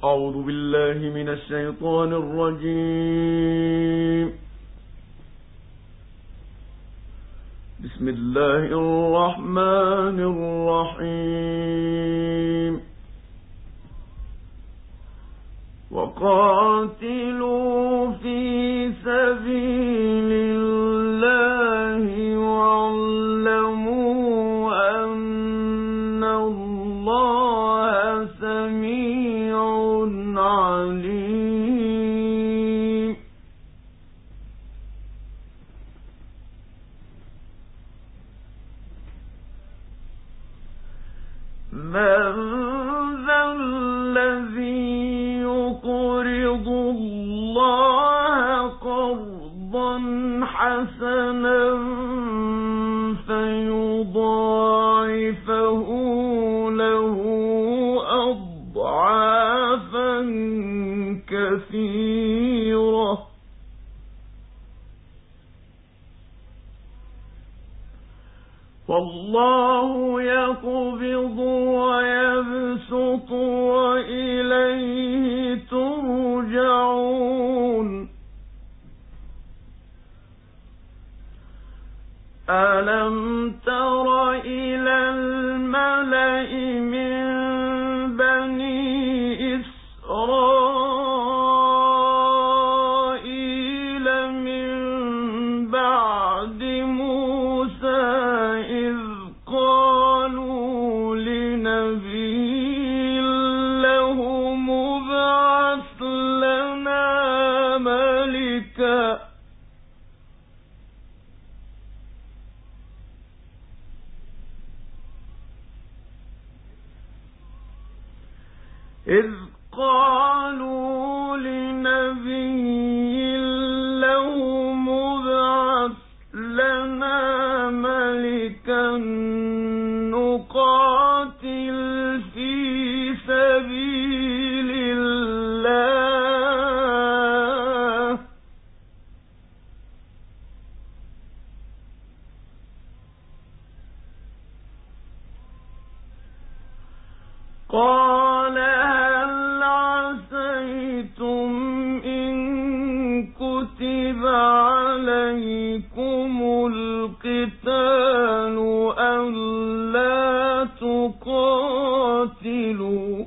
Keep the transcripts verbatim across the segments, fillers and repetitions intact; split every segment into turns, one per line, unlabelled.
أعوذ بالله من الشيطان الرجيم. بسم الله الرحمن الرحيم. وقاتلوا في سبيل الله واعلموا أن الله سميع عليم. من ذا الذي يقرض الله قرضا حسنا فيضاعفه له أضعافا كثيرة والله يقبض ويبسط وإليه ترجعون. ألم تر إلى الملأ من بني إسرائيل من بعد موسى إذ قالوا لنبي له ابعث لنا ملكا إذ قالوا لنبي له ابعث لنا ملكا نقاتل في سبيل الله قال هل عسيتم إن كتب عليكم القتال ألا تقاتلوا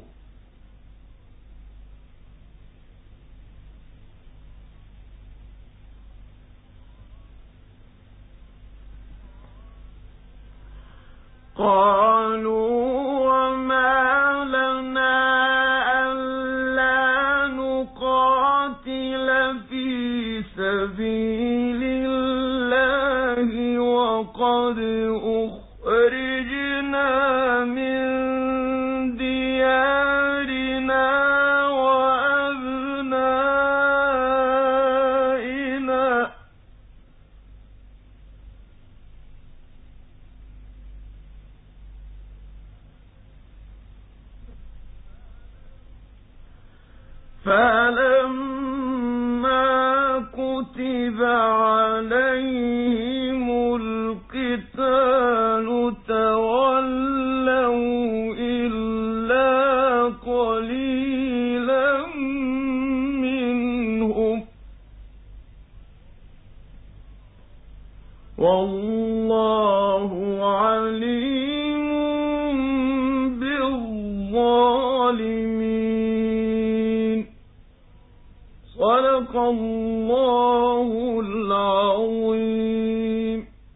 قالوا وما لنا ألا نقاتل في سبيل الله وقد أخرجنا من ديارنا وأبنائنا فلما كتب عليهم القتال تولوا إلا قليلا منهم والله عليم بالظالمين. صدق الله العظيم.